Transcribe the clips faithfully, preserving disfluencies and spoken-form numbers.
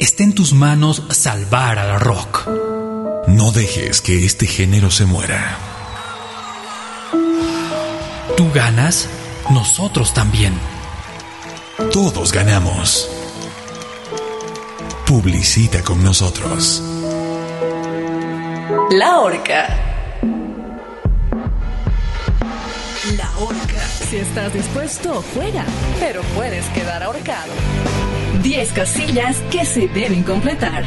está en tus manos salvar al rock. No dejes que este género se muera. Tú ganas, nosotros también. Todos ganamos. Publicita con nosotros. La Horca. La Horca. Si estás dispuesto, juega. Pero puedes quedar ahorcado. diez casillas que se deben completar.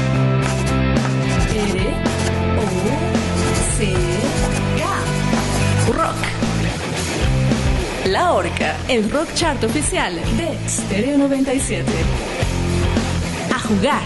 R, O, C, K. Rock. La Horca. El rock chart oficial de Stereo noventa y siete. A jugar.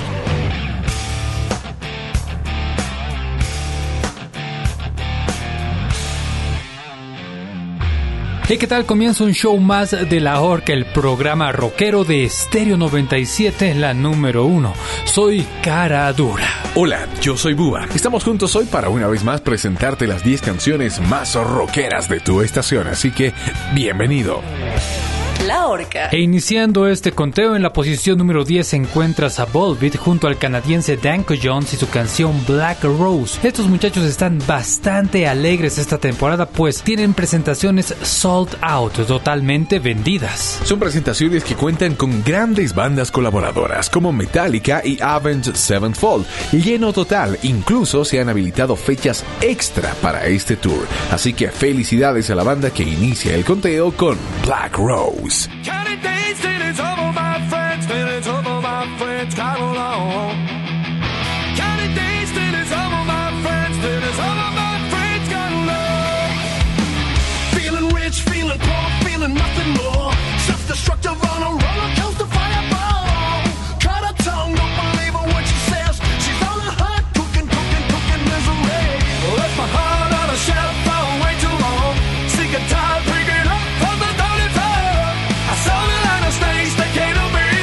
Hey, ¿qué tal? Comienza un show más de La Horca, el programa rockero de Stereo noventa y siete, la número uno. Soy Cara Dura. Hola, yo soy Búa. Estamos juntos hoy para una vez más presentarte las diez canciones más rockeras de tu estación, así que bienvenido. La Horca. E iniciando este conteo, en la posición número diez encuentras a Volbeat junto al canadiense Danko Jones y su canción Black Rose. Estos muchachos están bastante alegres esta temporada, pues tienen presentaciones sold out, totalmente vendidas. Son presentaciones que cuentan con grandes bandas colaboradoras como Metallica y Avenged Sevenfold. Lleno total, incluso se han habilitado fechas extra para este tour. Así que felicidades a la banda que inicia el conteo con Black Rose. Counting days till it's over, my friends, till it's over, my friends, come along. Counting days till it's over, my friends, till it's over, my friends, come along. Feeling rich, feeling poor, feeling nothing more. Self-destructive on a roller coaster fireball. Cut her tongue, don't believe her when she says she's on a hot cooking, cooking, cooking misery. Left my heart on a shelf for way too long. Sick and tired, picking up from the dirty floor. I saw the line of snakes that came to me.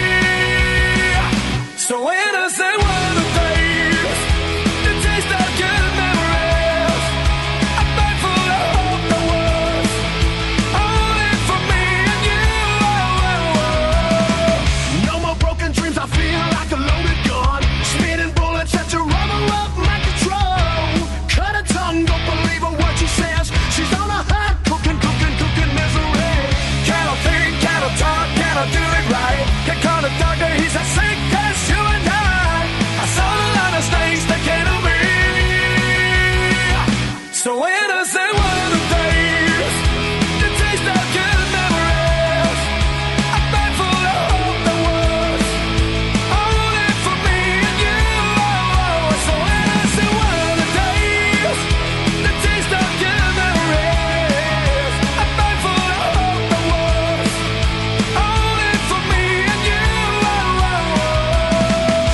So when I say one of the days, the taste of good memories, I'm thankful I hope the worst, only for me and you. No more broken dreams, I feel like a loaded gun, spitting bullets at your rubber up my control. Cut her tongue, don't believe her what she says. She's on a hot cooking, cooking, cooking misery. Can I think, can I talk, can I do it right? Can call the doctor, he's as sick as you and I. I saw the line of snakes that came to me. So when I say one of the days, the taste of good memories, I'm thankful I hope the worst, only for me and you. So when I say one of the days, the taste of good memories, I'm thankful I hope the worst, only for me and you.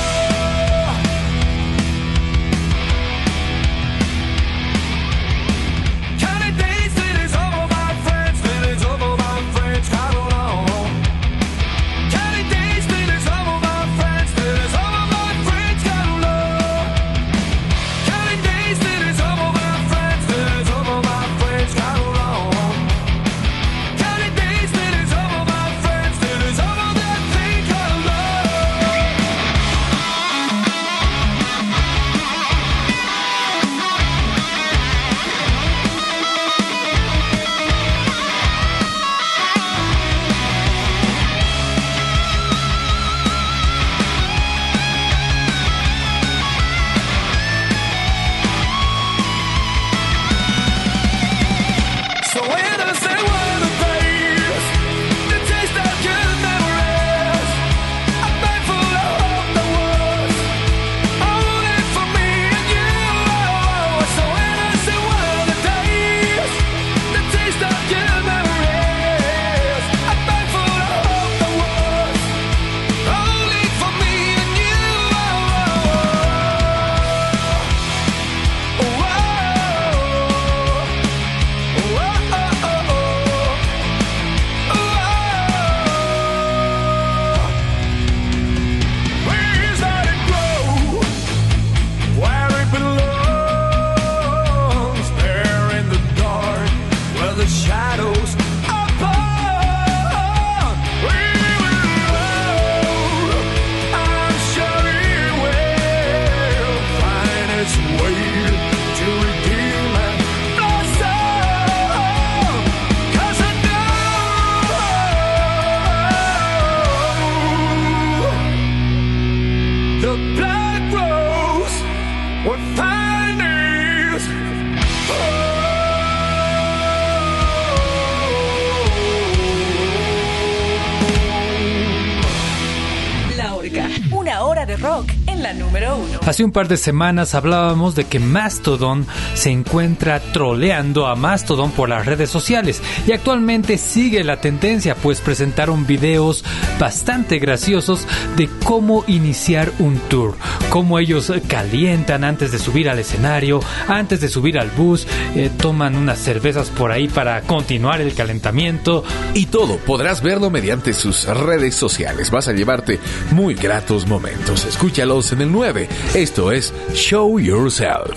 hora de rock en la número uno. Hace un par de semanas hablábamos de que Mastodon se encuentra troleando a Mastodon por las redes sociales y actualmente sigue la tendencia, pues presentaron videos bastante graciosos de cómo iniciar un tour, cómo ellos calientan antes de subir al escenario, antes de subir al bus, eh, toman unas cervezas por ahí para continuar el calentamiento. Y todo podrás verlo mediante sus redes sociales. Vas a llevarte muy gratos momentos. Escúchalos en el nueve. Esto es Show Yourself.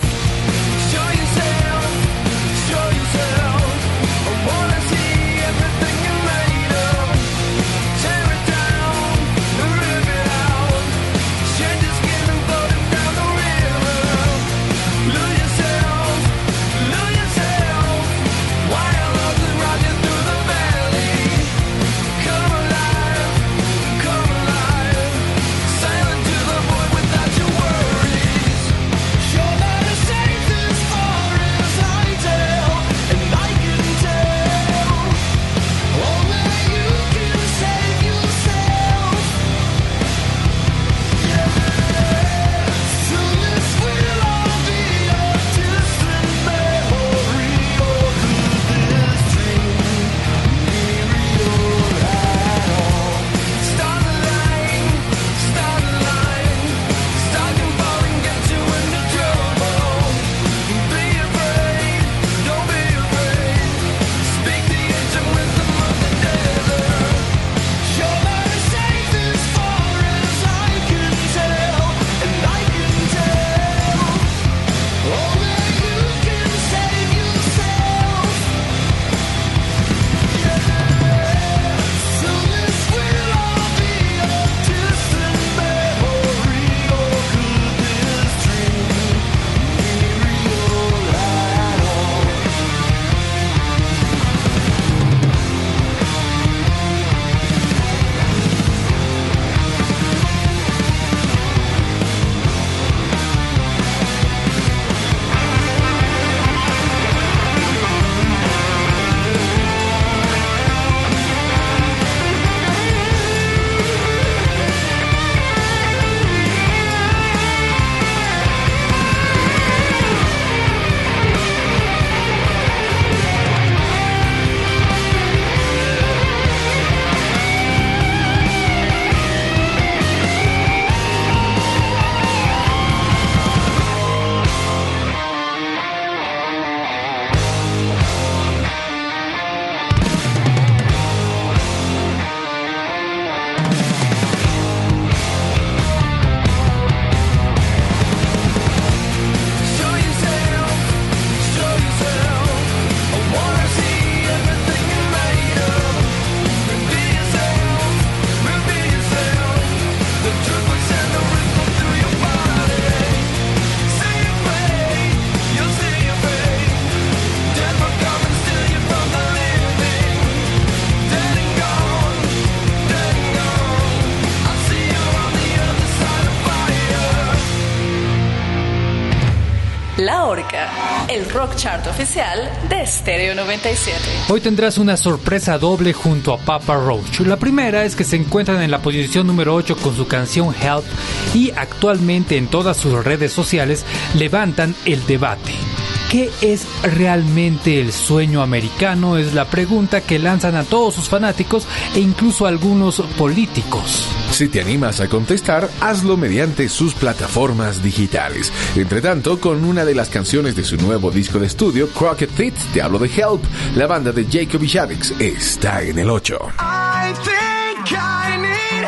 La Horca, el rock chart oficial de Stereo noventa y siete. Hoy tendrás una sorpresa doble junto a Papa Roach. La primera es que se encuentran en la posición número ocho con su canción Help y actualmente en todas sus redes sociales levantan el debate. ¿Qué es realmente el sueño americano? Es la pregunta que lanzan a todos sus fanáticos e incluso a algunos políticos. Si te animas a contestar, hazlo mediante sus plataformas digitales. Entre tanto, con una de las canciones de su nuevo disco de estudio, Crooked Feet, te hablo de Help, la banda de Jacob y Shaddix está en el ocho. I think I need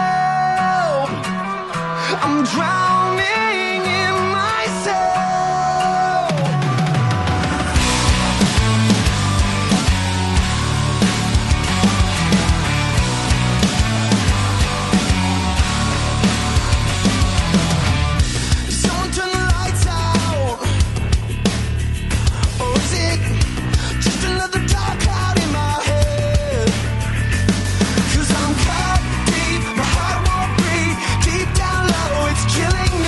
help. I'm drowning in myself. Someone turn the lights out. Or is it just another dark cloud in my head? 'Cause I'm caught deep, my heart won't beat. Deep down low, it's killing me.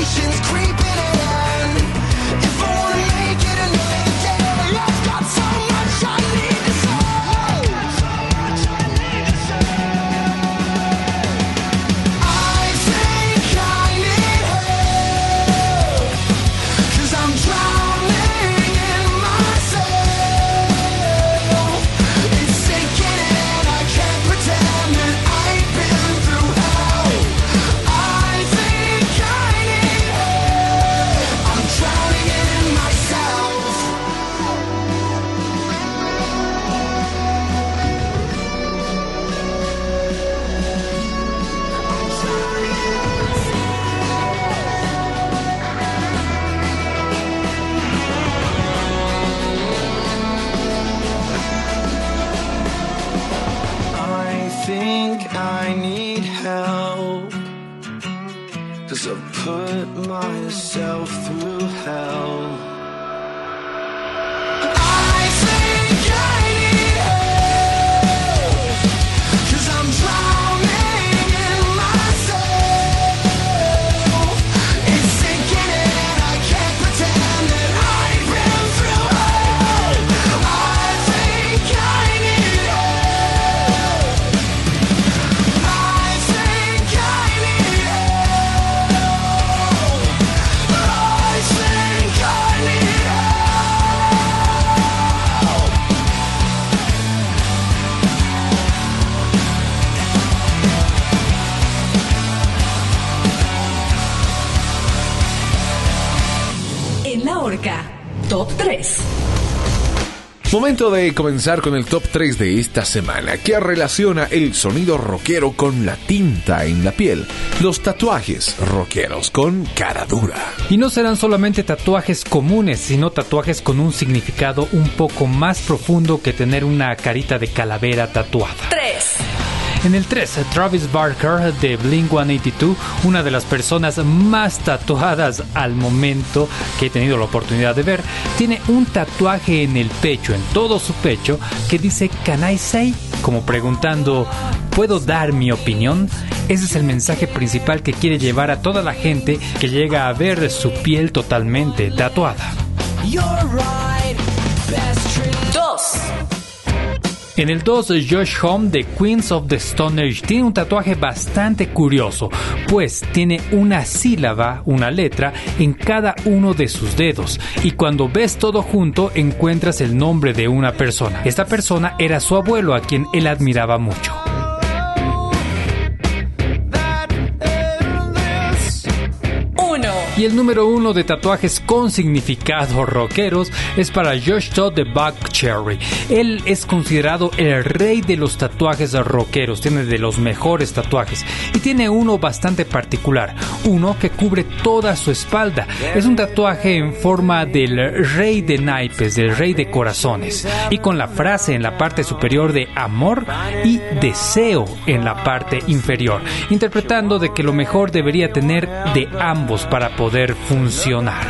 Top tres. Momento de comenzar con el top tres de esta semana, que relaciona el sonido rockero con la tinta en la piel, los tatuajes rockeros con cara dura. Y no serán solamente tatuajes comunes, sino tatuajes con un significado un poco más profundo que tener una carita de calavera tatuada. tres. En el tres, Travis Barker de Blink ciento ochenta y dos, una de las personas más tatuadas al momento que he tenido la oportunidad de ver, tiene un tatuaje en el pecho, en todo su pecho, que dice "Can I say?", como preguntando ¿puedo dar mi opinión? Ese es el mensaje principal que quiere llevar a toda la gente que llega a ver su piel totalmente tatuada. dos. En el dos, Josh Homme de Queens of the Stone Age tiene un tatuaje bastante curioso, pues tiene una sílaba, una letra, en cada uno de sus dedos, y cuando ves todo junto encuentras el nombre de una persona. Esta persona era su abuelo, a quien él admiraba mucho. Y el número uno de tatuajes con significados rockeros es para Josh Todd de Buckcherry. Él es considerado el rey de los tatuajes rockeros, tiene de los mejores tatuajes y tiene uno bastante particular, uno que cubre toda su espalda. Es un tatuaje en forma del rey de naipes, del rey de corazones, y con la frase en la parte superior de amor y deseo en la parte inferior, interpretando de que lo mejor debería tener de ambos para poder poder funcionar.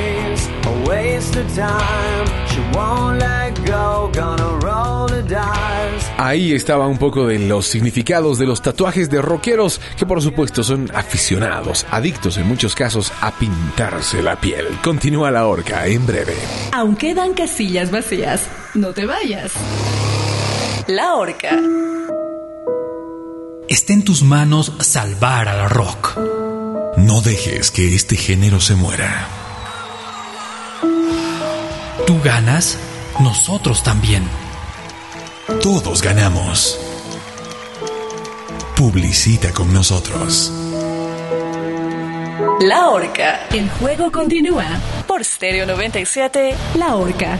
Ahí estaba un poco de los significados de los tatuajes de rockeros, que por supuesto son aficionados, adictos en muchos casos a pintarse la piel. Continúa La Horca en breve. Aún quedan casillas vacías, no te vayas. La Horca. Está en tus manos salvar al rock. No dejes que este género se muera. Tú ganas, nosotros también. Todos ganamos. Publicita con nosotros. La Horca. El juego continúa. Por Stereo noventa y siete. La Horca.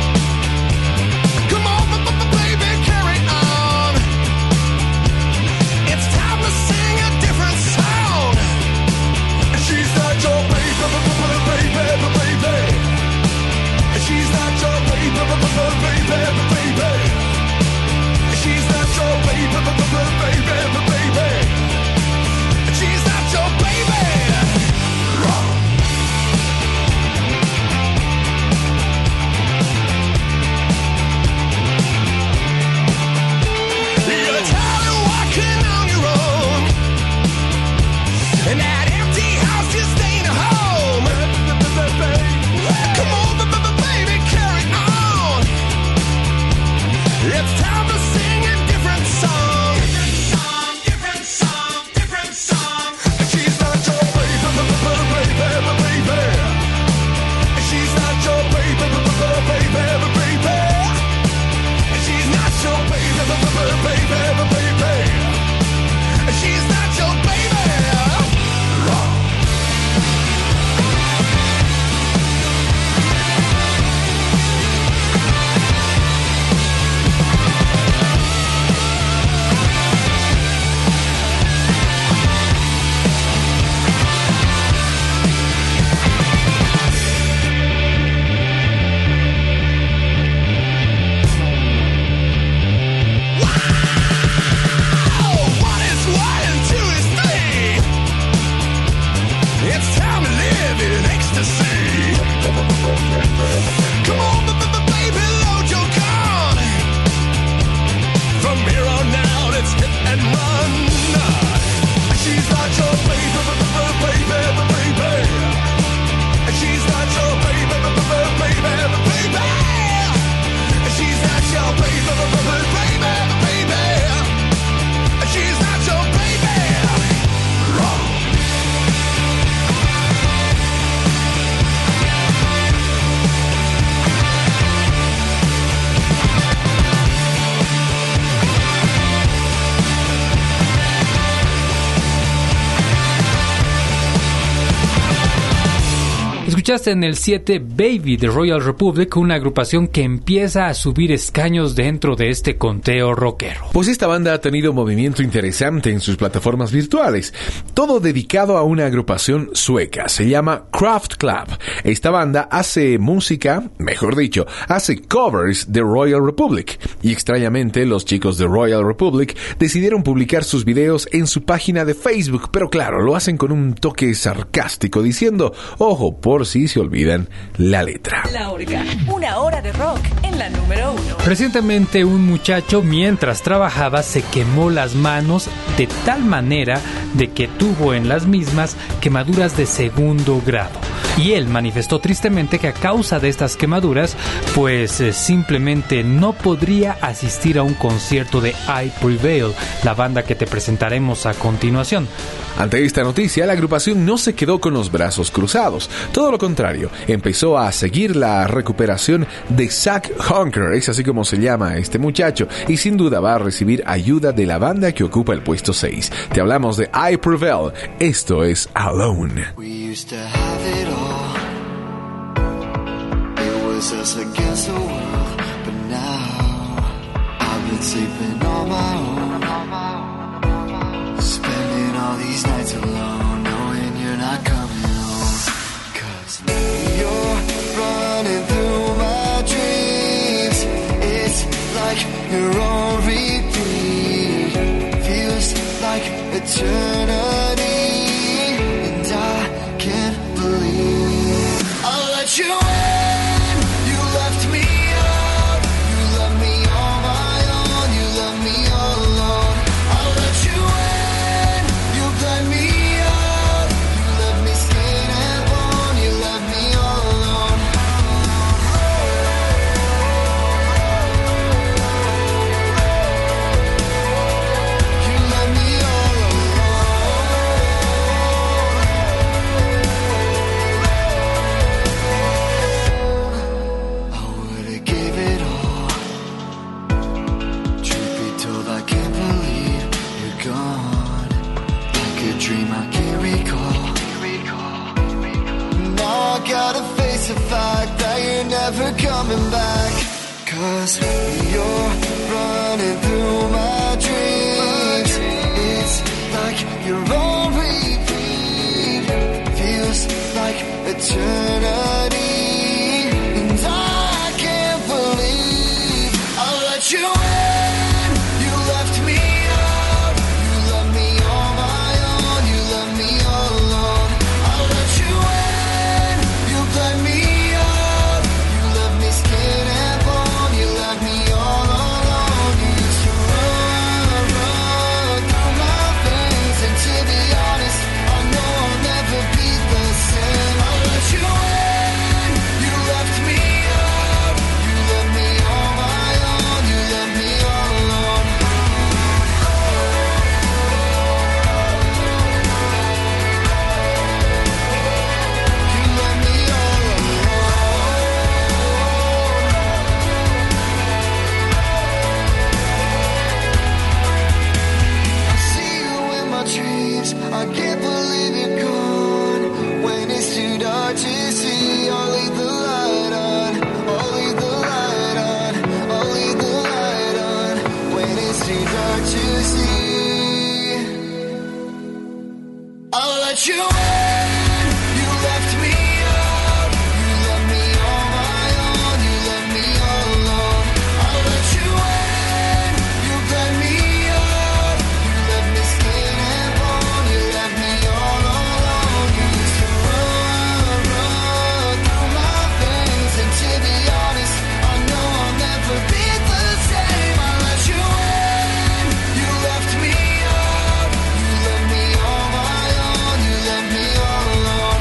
Come on, baby, carry on. It's time to sing a different song. Different song, different song, different song. She's not your baby, baby, baby, baby. She's not your baby, baby, baby, baby. She's not your baby, baby, baby, baby. She's not your baby. Come on, baby, load your gun. From here on out, it's hit and run. She's not your baby, baby, baby, baby. She's not your baby, baby, baby, baby. She's not your baby, baby, baby. She's not your baby. Wrong. Escuchaste en el siete Baby de Royal Republic, una agrupación que empieza a subir escaños dentro de este conteo rockero. Pues esta banda ha tenido movimiento interesante en sus plataformas virtuales, todo dedicado a una agrupación sueca, se llama Craft Club. Esta banda hace música, mejor dicho, hace covers de Royal Republic, y extrañamente los chicos de Royal Republic decidieron publicar sus videos en su página de Facebook, pero claro, lo hacen con un toque sarcástico, diciendo, ojo, por si se olvidan la letra. La Orga, una hora de rock en la número uno. Recientemente un muchacho mientras trabajaba se quemó las manos de tal manera de que tuvo en las mismas quemaduras de segundo grado. Y él manifestó tristemente que a causa de estas quemaduras, pues eh, simplemente no podría asistir a un concierto de I Prevail, la banda que te presentaremos a continuación. Ante esta noticia, la agrupación no se quedó con los brazos cruzados. Todo lo contrario, empezó a seguir la recuperación de Zach Hunker, es así como se llama este muchacho, y sin duda va a recibir ayuda de la banda que ocupa el puesto seis. Te hablamos de I Prevail, esto es Alone. We used to have it all. It was us against the world. But now I've been sleeping on my own. Spending all these nights alone, knowing you're not coming home. Cause you're running through my dreams. It's like you're on repeat. Feels like eternity. And I can't believe I'll let you in. You left me out. You left me on my own. You left me all alone. I'll let you in. You bled me out. You left me skin and bone. You left me all alone. You left me all alone. I would've gave it all. Truth be told, I can't believe you're gone. Like a dream I can't recall. Now I gotta face the fact that you're never coming back. Cause you're running through my dreams. It's like you're on repeat. Feels like eternity. And I can't believe I'll let you in. You left me out. You left me on my own. You left me all alone. I'll let you in. You bled me out. You left me skin and bone. You left me all alone. You used to run, run through my veins. And to be honest, I know I'll never be the same. I'll let you in. You left me out. You left me on my own. You left me you in, you left me out. You left me on my own, you left me all alone. I let you in, you let me out. You left me skin and bone, you left me all alone. You used to run, run through my veins, and to be honest, I know I'll never be the same. I let you in, you left me out. You left me on my own, you left me all alone.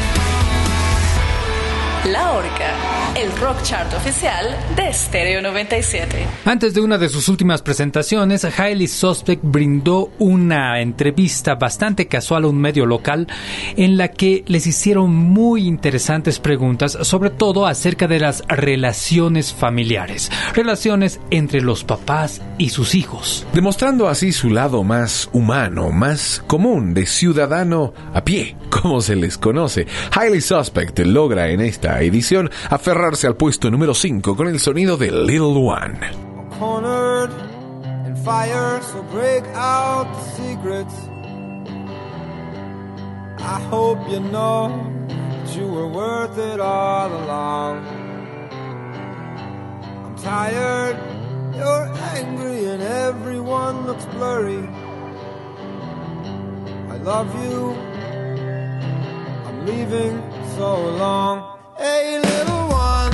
La Horca, el rock chart oficial de Stereo noventa y siete. Antes de una de sus últimas presentaciones, Highly Suspect brindó una entrevista bastante casual a un medio local en la que les hicieron muy interesantes preguntas, sobre todo acerca de las relaciones familiares, relaciones entre los papás y sus hijos. Demostrando así su lado más humano, más común, de ciudadano a pie, como se les conoce. Highly Suspect logra en esta edición aferrarse al puesto número cinco con el sonido de Little One. Cornered in fire, so break out the secrets. I hope you know that you were worth it all along. I'm tired, you're angry, and everyone looks blurry. I love you, I'm leaving so long. Hey, little one,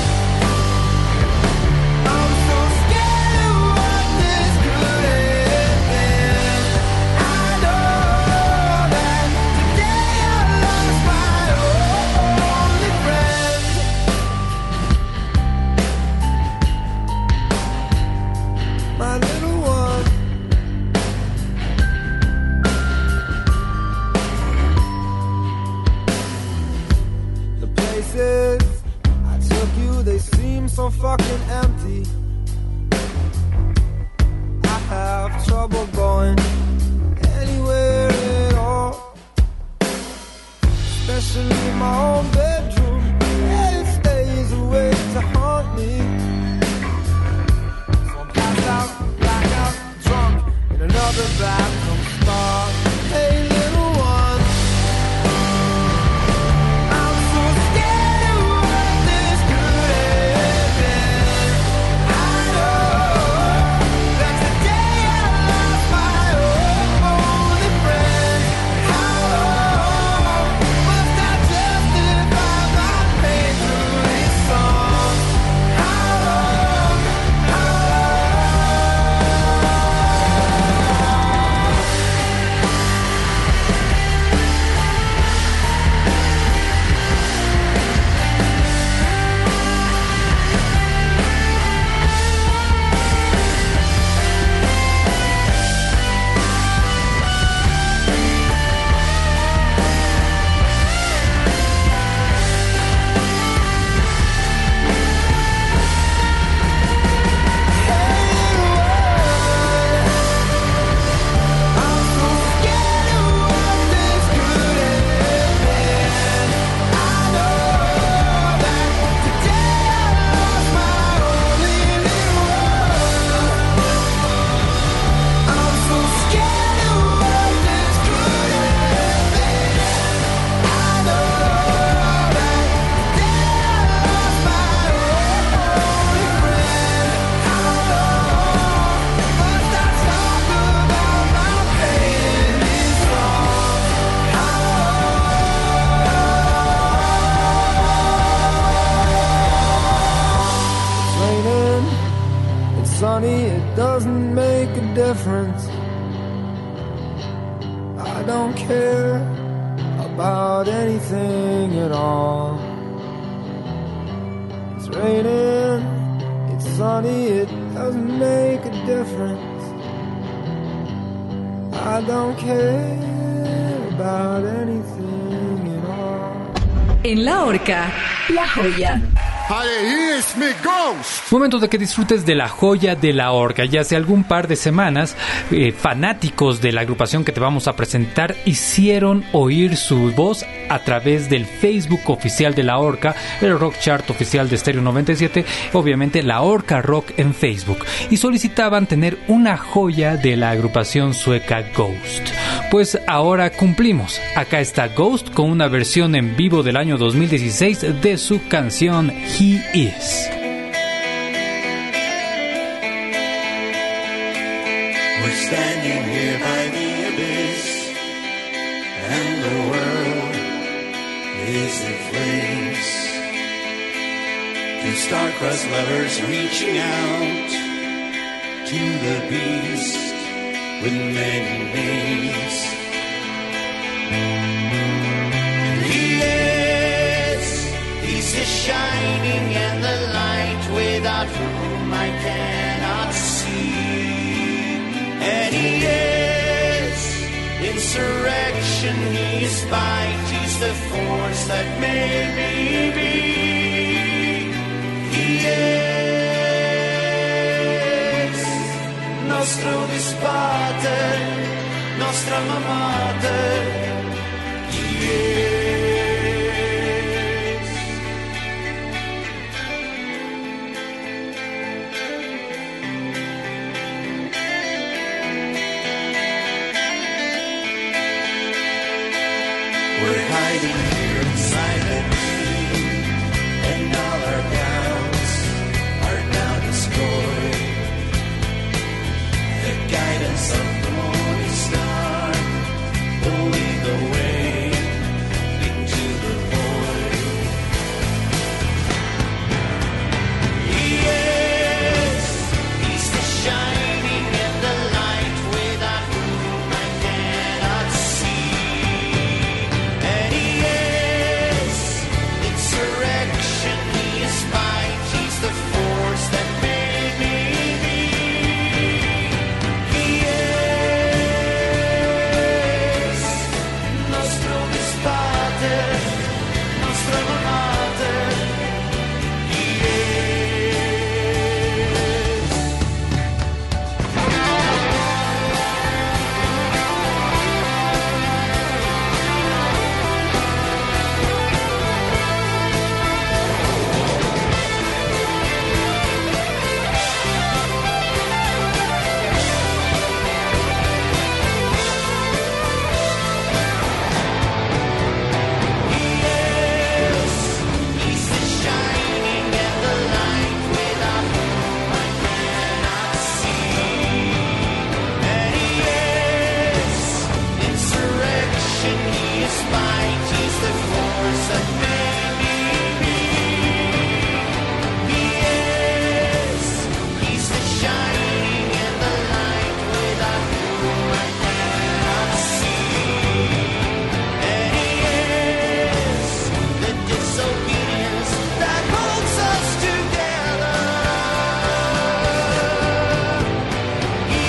I'm so scared of what this could have been. I know that today I lost my only friend. My little one. The places I took you, they seem so fucking empty. I have trouble going anywhere at all, especially my own bedroom. It stays away to haunt me. So I'm passed out, blackout, drunk in another bathroom stall. Hey, little one, I'm so scared of what this could have been. I know that today I lost my only friend. How long must I justify my pain through these songs? How long, how sunny, it doesn't make a difference. I don't care about anything at all. It's raining, it's sunny, it doesn't make a difference. I don't care about anything at all. En La Horca, La Joya. Momento de que disfrutes de la joya de La Horca. Ya hace algún par de semanas, eh, fanáticos de la agrupación que te vamos a presentar hicieron oír su voz a través del Facebook oficial de La Horca, el rock chart oficial de Stereo noventa y siete, obviamente La Horca Rock en Facebook, y solicitaban tener una joya de la agrupación sueca Ghost. Pues ahora cumplimos. Acá está Ghost con una versión en vivo del año dos mil dieciséis de su canción He Is. We're standing here by the abyss, and the world is in flames. Two star-crossed lovers reaching out to the beast with many names. And he is, he's the shining and the light without whom I cannot see. And he is insurrection, he is fight, he's the force that made me be. He is nostro disparte, nostra mamate. He is. We're hiding here inside the dream, and all our doubts are now destroyed. The guidance of the morning star will lead the way into the void. He is, he's the shining and the light without whom I cannot see. And he is insurrection, he is fight, he's the force that made me be. He is nostro disparte, nostra mamate. He is. He's the shining and the light without whom I cannot see. And he is insurrection, he is fight, he's the force that made me be. He is, he's the shining and the light without whom I cannot see. And he is the disobedience that holds us together. He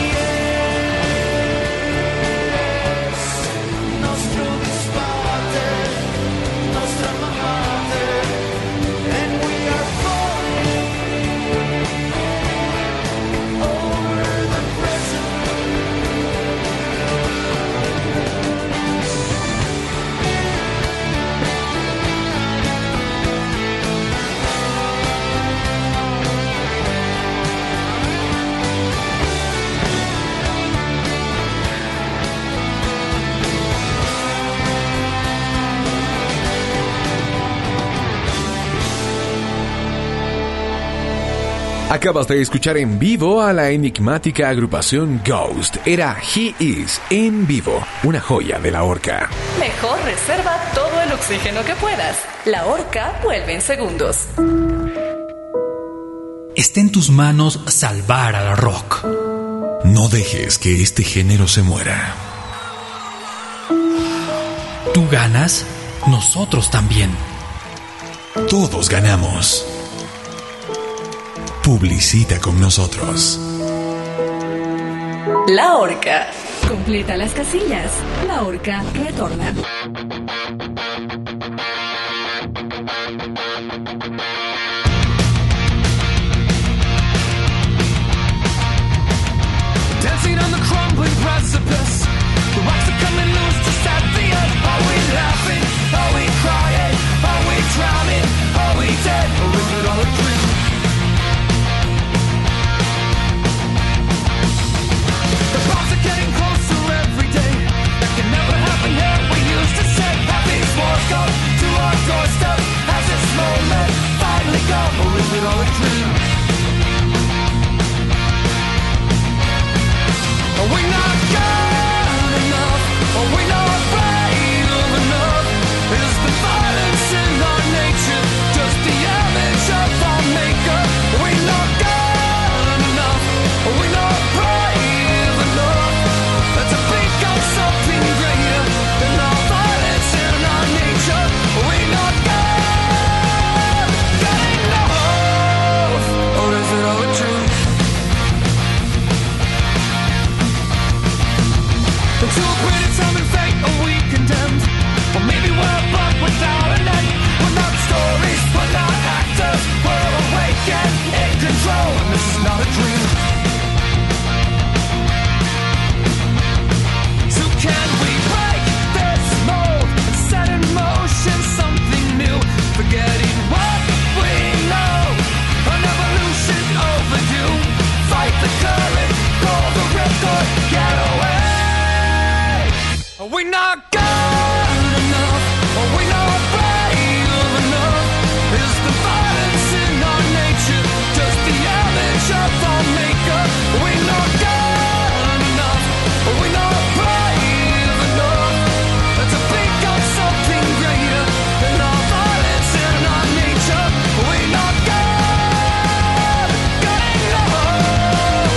is nostro disparte, nostra mamate, and we are falling over the present. Acabas de escuchar en vivo a la enigmática agrupación Ghost. Era He Is en vivo, una joya de la Orca. Mejor reserva todo el oxígeno que puedas. La Orca vuelve en segundos. Está en tus manos salvar al rock. No dejes que este género se muera. Tú ganas, nosotros también. Todos ganamos. Publicita con nosotros. La Orca. Completa las casillas. La Orca retorna. Dancing on the crumbling precipice. The rocks are coming loose to set the earth. Are we laughing? Are we crying? Are we drowning? Are we dead? Or is it all a dream? The bombs are getting closer every day. To a pretty time and fate are we condemned? Or maybe we're a book without an end. We're not stories, we're not actors. We're awake and in control, and this is not a dream. So can we break this mold and set in motion something new? Forgetting what we know, an evolution overdue. Fight the current, call the record, get away. Are we not good enough? Are we not brave enough? Is the violence in our nature just the image of our maker? Are we not good enough? Are we not brave enough to become something greater than our violence in our nature? Are we not good, good enough?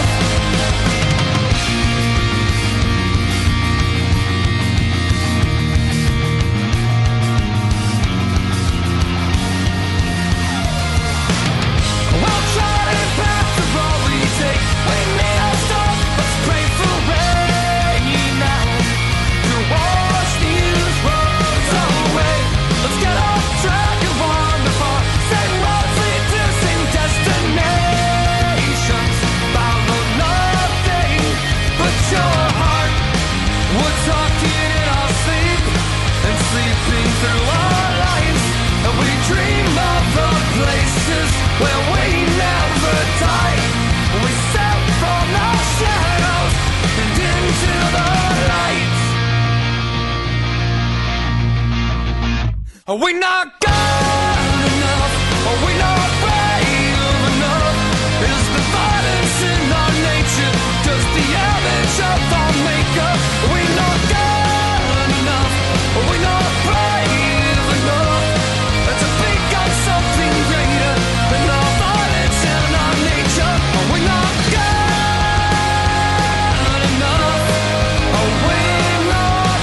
Well, trying path the road we take. We need a stop. Let's pray for rain now to wash these roads away. Let's get off track and wander far. Same roads lead to same destinations. Follow nothing but your heart. We're talking in our sleep and sleeping through our lives. And we dream of the places where we never die. We step from the shadows and into the light. Are we not good enough? Are we not brave enough? Is the violence in our nature just the image of our maker? Are we not good enough? Are we not brave enough to become something greater than our violence in our nature? Are we not good enough? Are we not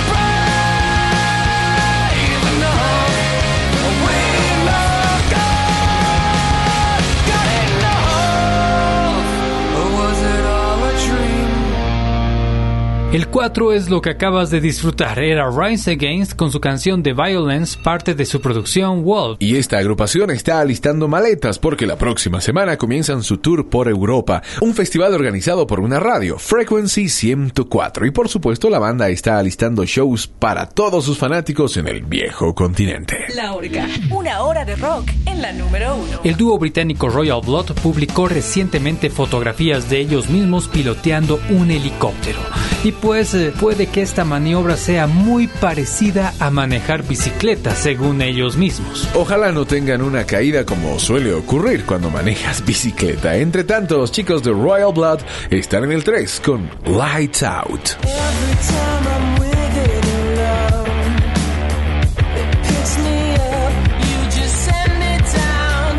brave enough? Are we not good, good enough? Or was it all a dream? El cuatro es lo que acabas de disfrutar, era Rise Against con su canción The Violence, parte de su producción Wolf. Y esta agrupación está alistando maletas porque la próxima semana comienzan su tour por Europa, un festival organizado por una radio, Frequency ciento cuatro, y por supuesto la banda está alistando shows para todos sus fanáticos en el viejo continente. La Orca, una hora de rock en la número uno. El dúo británico Royal Blood publicó recientemente fotografías de ellos mismos piloteando un helicóptero. Y pues eh, puede que esta maniobra sea muy parecida a manejar bicicleta, según ellos mismos. Ojalá no tengan una caída como suele ocurrir cuando manejas bicicleta. Entre tanto, los chicos de Royal Blood están en el tres con Lights Out. Every time I'm with it alone, it picks me up, you just send me down.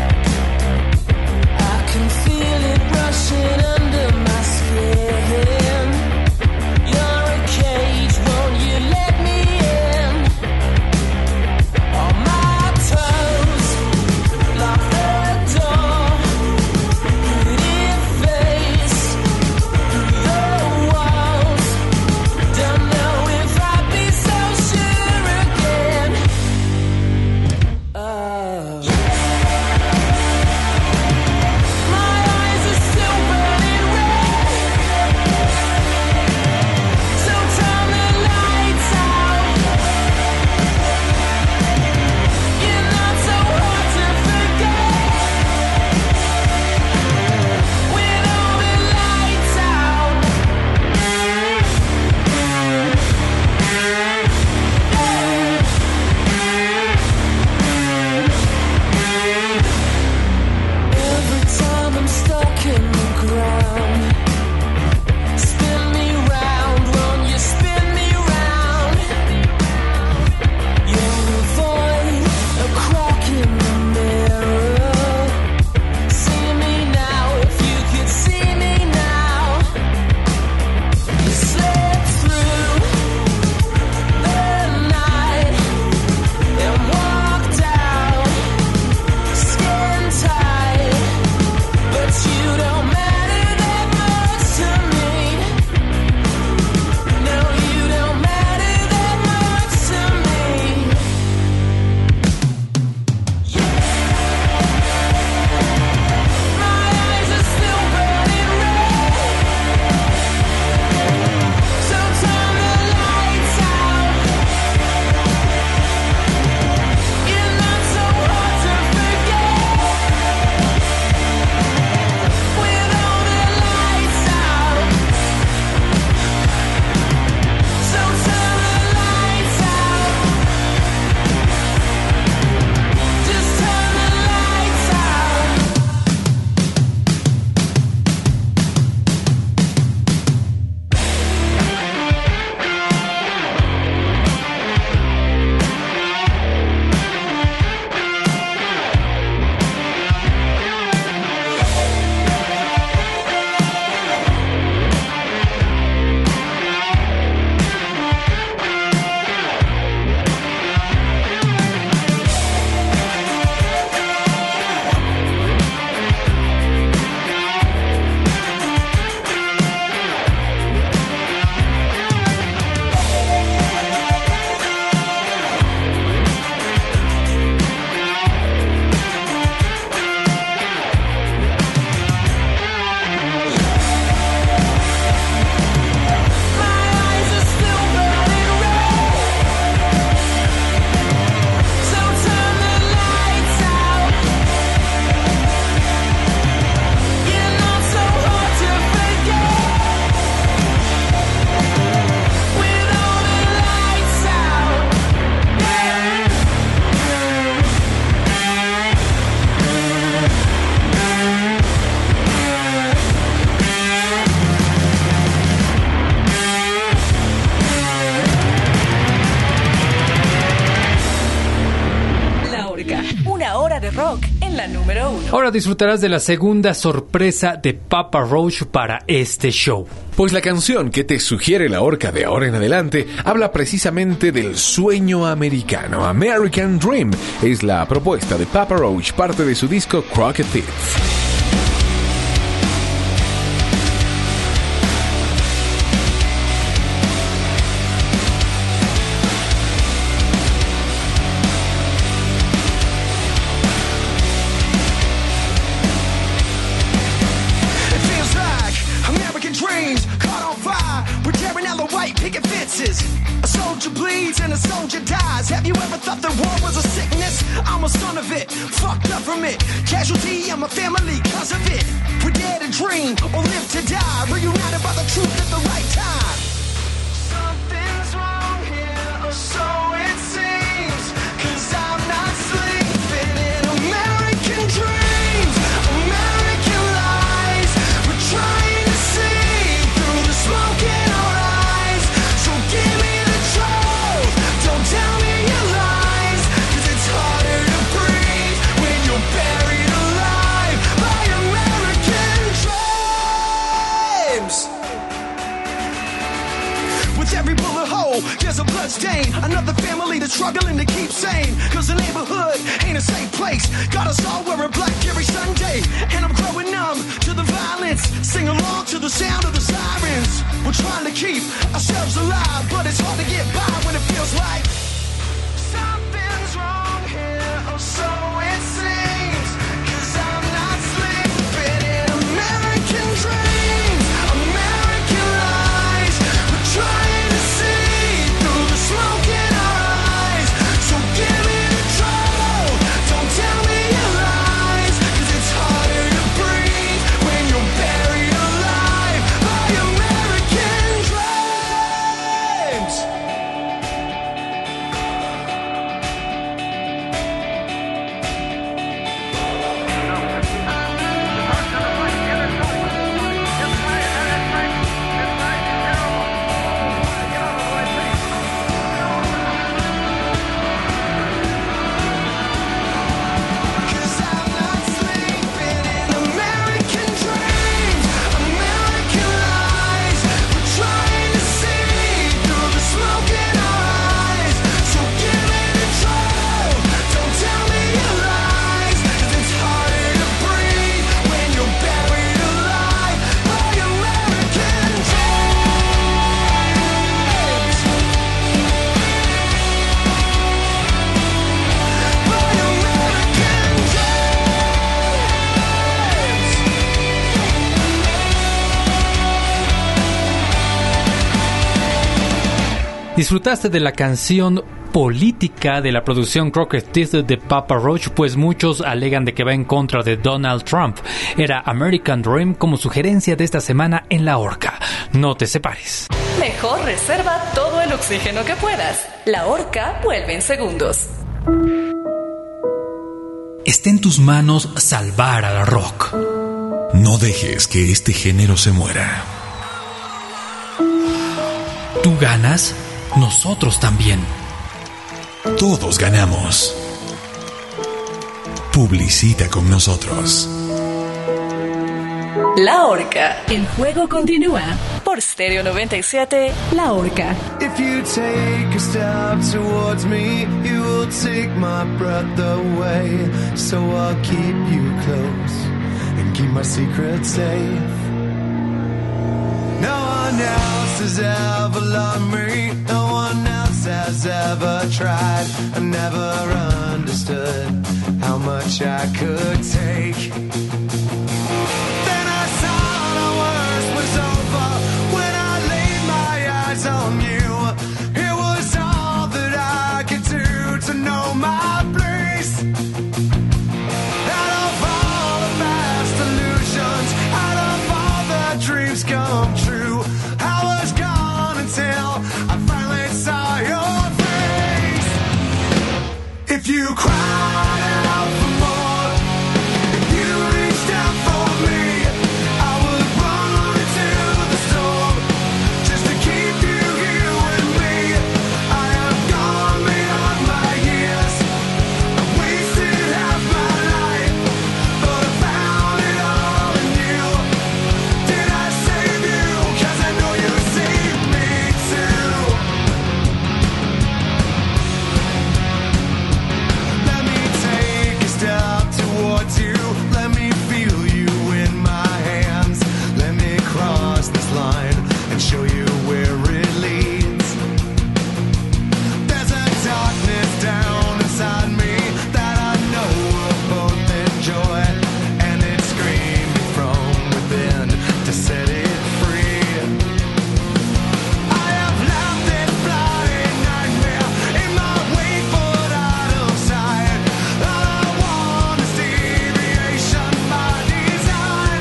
I can feel it rushing under my skin. You're a cage, won't you let me in? On my toes, lock the door, pretty face, through the walls, done Ahora disfrutarás de la segunda sorpresa de Papa Roach para este show. Pues la canción que te sugiere la horca de ahora en adelante habla precisamente del sueño americano. American Dream es la propuesta de Papa Roach, parte de su disco Crooked Teeth. And a soldier dies. Have you ever thought that war was a sickness? I'm a son of it, fucked up from it. Casualty of my family cause of it. We dare to dream or live to die, reunited by the truth at the right time. Something's wrong here, or so it seems, cause I'm not sleeping in American dreams, American lies. We're trying to see through the smoke in our eyes. So give me the truth, don't tell me your lies, cause it's harder to breathe when you're buried alive by American dreams. With every bullet hole, there's a blood stain. Another family that's struggling to keep sane, cause the neighborhood ain't a safe place. Got us all wearing black every Sunday, and I'm growing numb to the violence. Sing along to the sound of the sirens. We're trying to keep ourselves alive, but it's hard to get by when it feels like something's wrong here, or so it seems, cause I'm not sleeping in American dreams, American lies. We're trying to see through the smoke in our eyes. So give me the truth, don't tell me your lies, cause it's harder to breathe when you're buried alive by American dreams. Cause I'm not sleeping in American dreams, American lies. We're trying to see through the smoke in our eyes. So give me the truth, don't tell me your lies, cause it's harder to breathe when you're buried alive by American dreams. By American ¿Disfrutaste de la canción política de la producción Crooked Teeth de Papa Roach? Pues muchos alegan de que va en contra de Donald Trump. Era American Dream como sugerencia de esta semana en La Horca. No te separes. Mejor reserva todo el oxígeno que puedas. La Horca vuelve en segundos. Está en tus manos salvar al rock. No dejes que este género se muera. Tú ganas, nosotros también. Todos ganamos. Publicita con nosotros. La Horca El juego continúa. por Stereo noventa y siete. La Horca. If you take a step towards me, you will take my breath away. So I'll keep you close and keep my secrets safe. No one else has ever loved me. No one else has ever tried. I never understood how much I could take. Then I saw the worst was over when I laid my eyes on you. It was all that I could do to know my place. Out of all the past illusions, out of all the dreams come true, I was gone until I finally saw your face. If you cried out for more, if you reached out for me, I would run into the storm just to keep you here with me. I have gone beyond my years, I wasted half my life, but cross this line and show you where it leads. There's a darkness down inside me that I know we'll both enjoy, and it's screaming from within to set it free. I have left this bloody nightmare in my wake, but out of sight. All I want is deviation by design.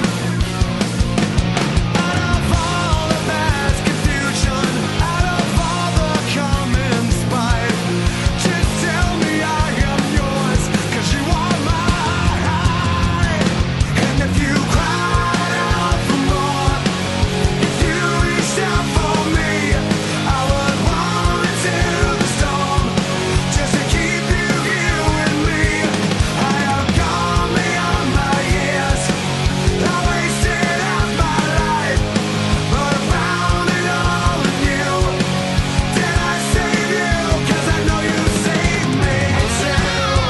Out of all the past confusion, out of all the common spite, just tell me I am yours, 'cause you are mine. And if you cried out for more, if you reached out for me, I would run into the storm just to keep you here with me. I have gone beyond my years, I wasted half my life, but I found it all in you. Did I save you? 'Cause I know you saved me too.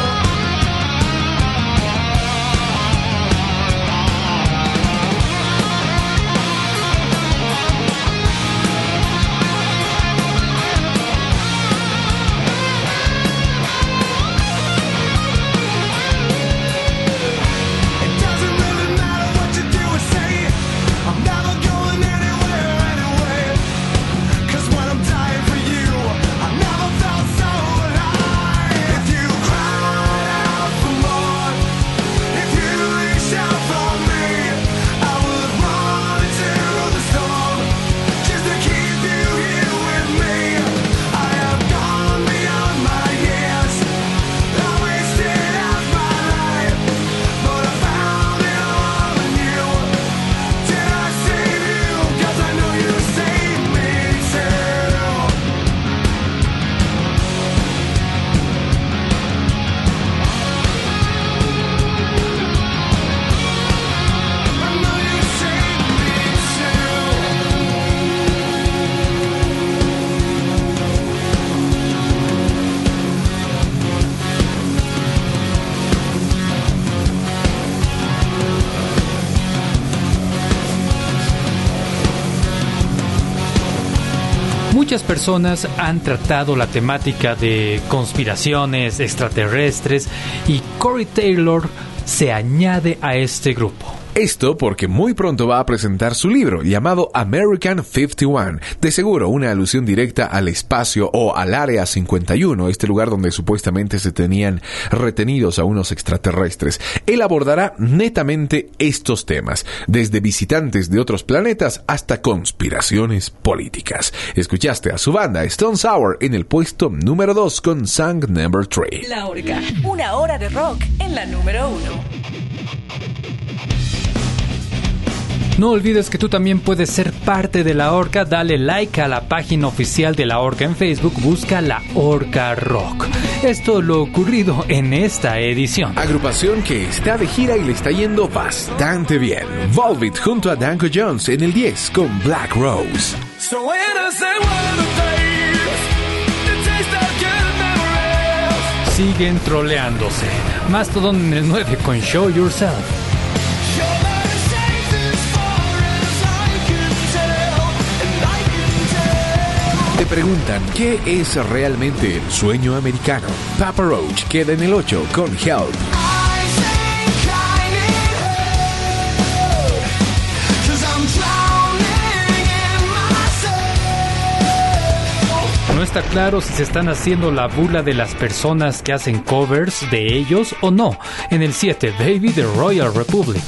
It doesn't really matter what you do or say, I'm never going anywhere anyway. 'Cause when I'm dying for you, I never felt so alive. If you cried out for more, if you reached out for me, I would run into the storm just to keep you here with me. I have gone beyond my years, I wasted half my life, but I found it all in you. Did I save you? 'Cause I know you saved me too. I know you saved me Muchas personas han tratado la temática de conspiraciones extraterrestres y Corey Taylor se añade a este grupo. Esto porque muy pronto va a presentar su libro llamado American cincuenta y uno, de seguro una alusión directa al espacio o al Área cincuenta y uno, este lugar donde supuestamente se tenían retenidos a unos extraterrestres. Él abordará netamente estos temas, desde visitantes de otros planetas hasta conspiraciones políticas. Escuchaste a su banda Stone Sour en el puesto número dos con Song Number tres. La Orca, una hora de rock en la número uno. No olvides que tú también puedes ser parte de La Orca. Dale like a la página oficial de La Orca en Facebook. Busca La Orca Rock. Esto lo ocurrido en esta edición. Agrupación que está de gira y le está yendo bastante bien. Volbeat junto a Danko Jones en el diez con Black Rose. So when I say one of the days, the taste of good memories. Siguen troleándose. Mastodon en el nueve con Show Yourself. Te preguntan, ¿qué es realmente el sueño americano? Papa Roach queda en el ocho con Help. No está claro si se están haciendo la burla de las personas que hacen covers de ellos o no. En el siete, Baby de Royal Republic.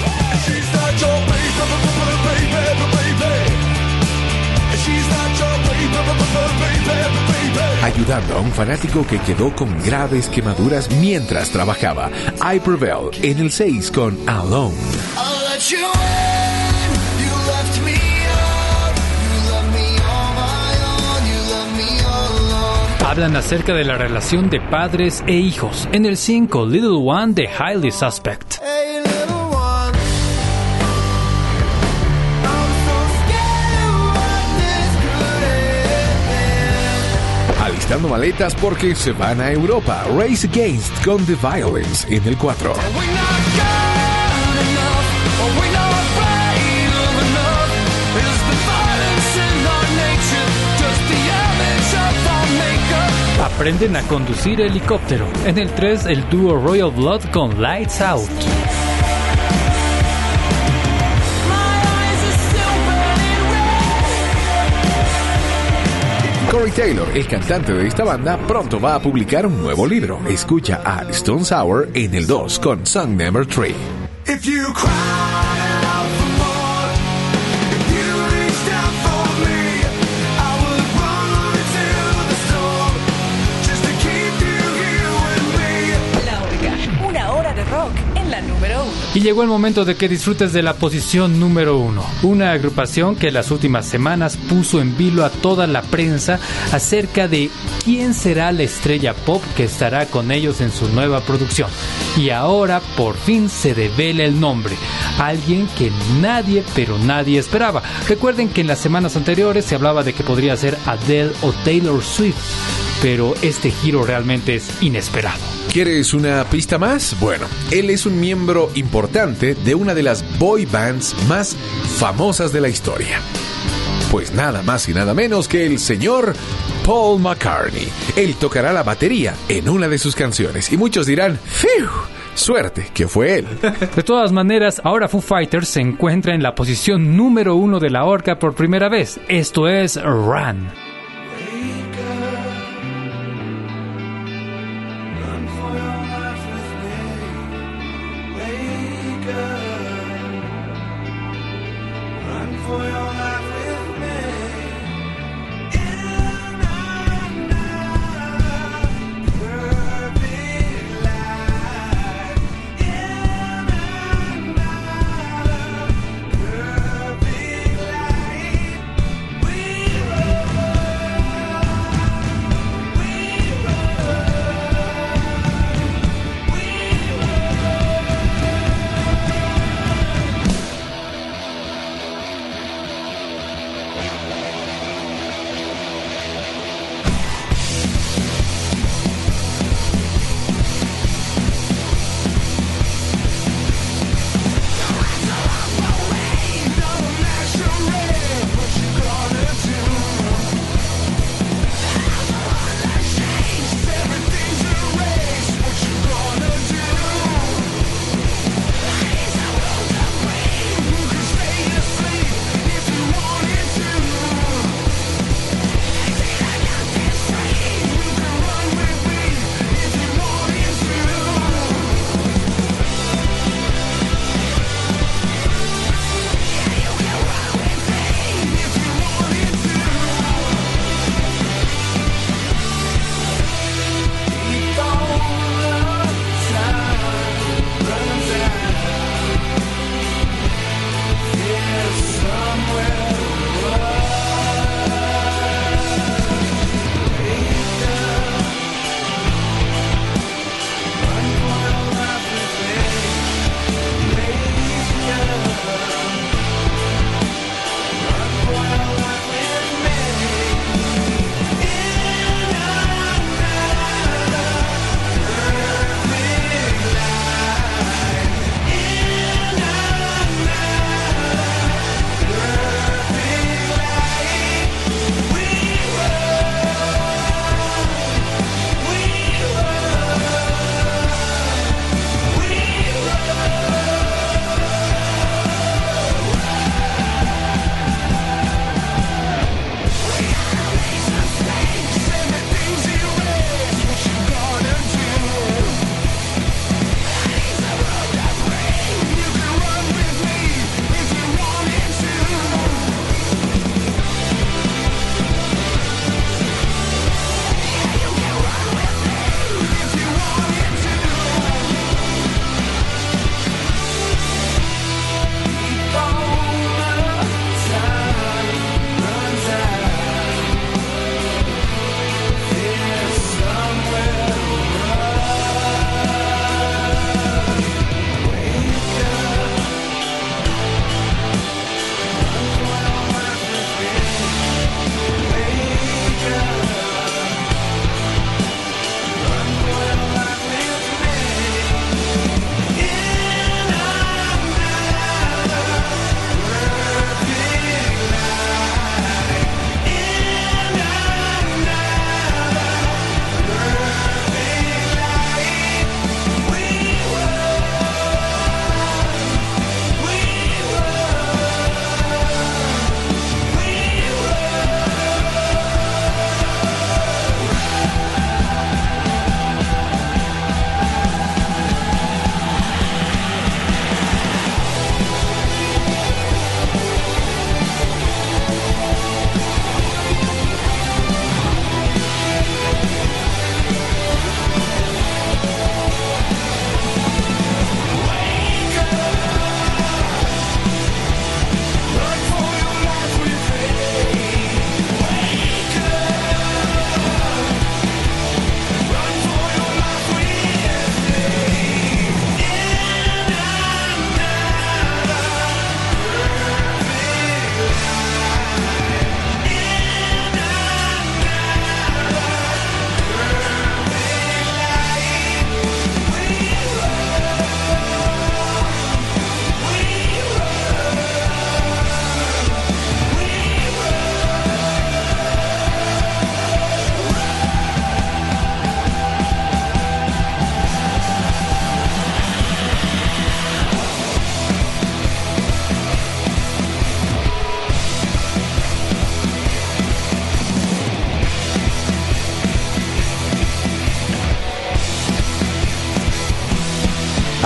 Ayudando a un fanático que quedó con graves quemaduras mientras trabajaba. I Prevail en el seis con Alone. Hablan acerca de la relación de padres e hijos. En el cinco, Little One de Highly Suspect. Alistando maletas porque se van a Europa. Race Against con The Violence en el cuatro. aprenden a conducir helicóptero. En el tres, el dúo Royal Blood con Lights Out. Corey Taylor, el cantante de esta banda, pronto va a publicar un nuevo libro. Escucha a Stone Sour en el dos con Song Number tres. If you cry out for more, if you reached out for me, I would run into the storm just to keep you here with me. La Orga, una hora de rock en la número uno. Y llegó el momento de que disfrutes de la posición número uno, una agrupación que las últimas semanas puso en vilo a toda la prensa acerca de quién será la estrella pop que estará con ellos en su nueva producción. Y ahora por fin se devela el nombre, alguien que nadie pero nadie esperaba. Recuerden que en las semanas anteriores se hablaba de que podría ser Adele o Taylor Swift, pero este giro realmente es inesperado. ¿Quieres una pista más? Bueno, él es un miembro importante de una de las boy bands más famosas de la historia. Pues nada más y nada menos que el señor Paul McCartney. Él tocará la batería en una de sus canciones y muchos dirán, ¡fiu! Suerte que fue él. De todas maneras, ahora Foo Fighters se encuentra en la posición número uno de la Orca por primera vez. Esto es Run.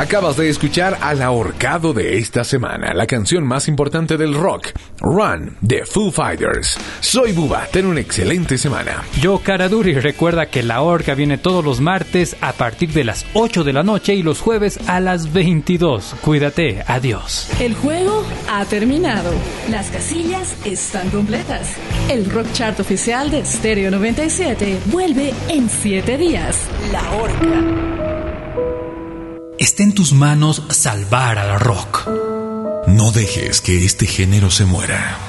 Acabas de escuchar al ahorcado de esta semana, la canción más importante del rock, Run, de Foo Fighters. Soy Buba, ten una excelente semana. Yo, Cara Duri, recuerda que La Horca viene todos los martes a partir de las ocho de la noche y los jueves a las veintidós. Cuídate, adiós. El juego ha terminado. Las casillas están completas. El Rock Chart oficial de Stereo noventa y siete vuelve en siete días. La Horca. Está en tus manos salvar al rock. No dejes que este género se muera.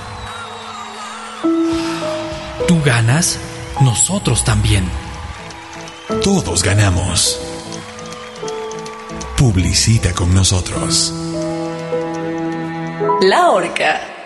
Tú ganas, nosotros también. Todos ganamos. Publicita con nosotros. La Horca.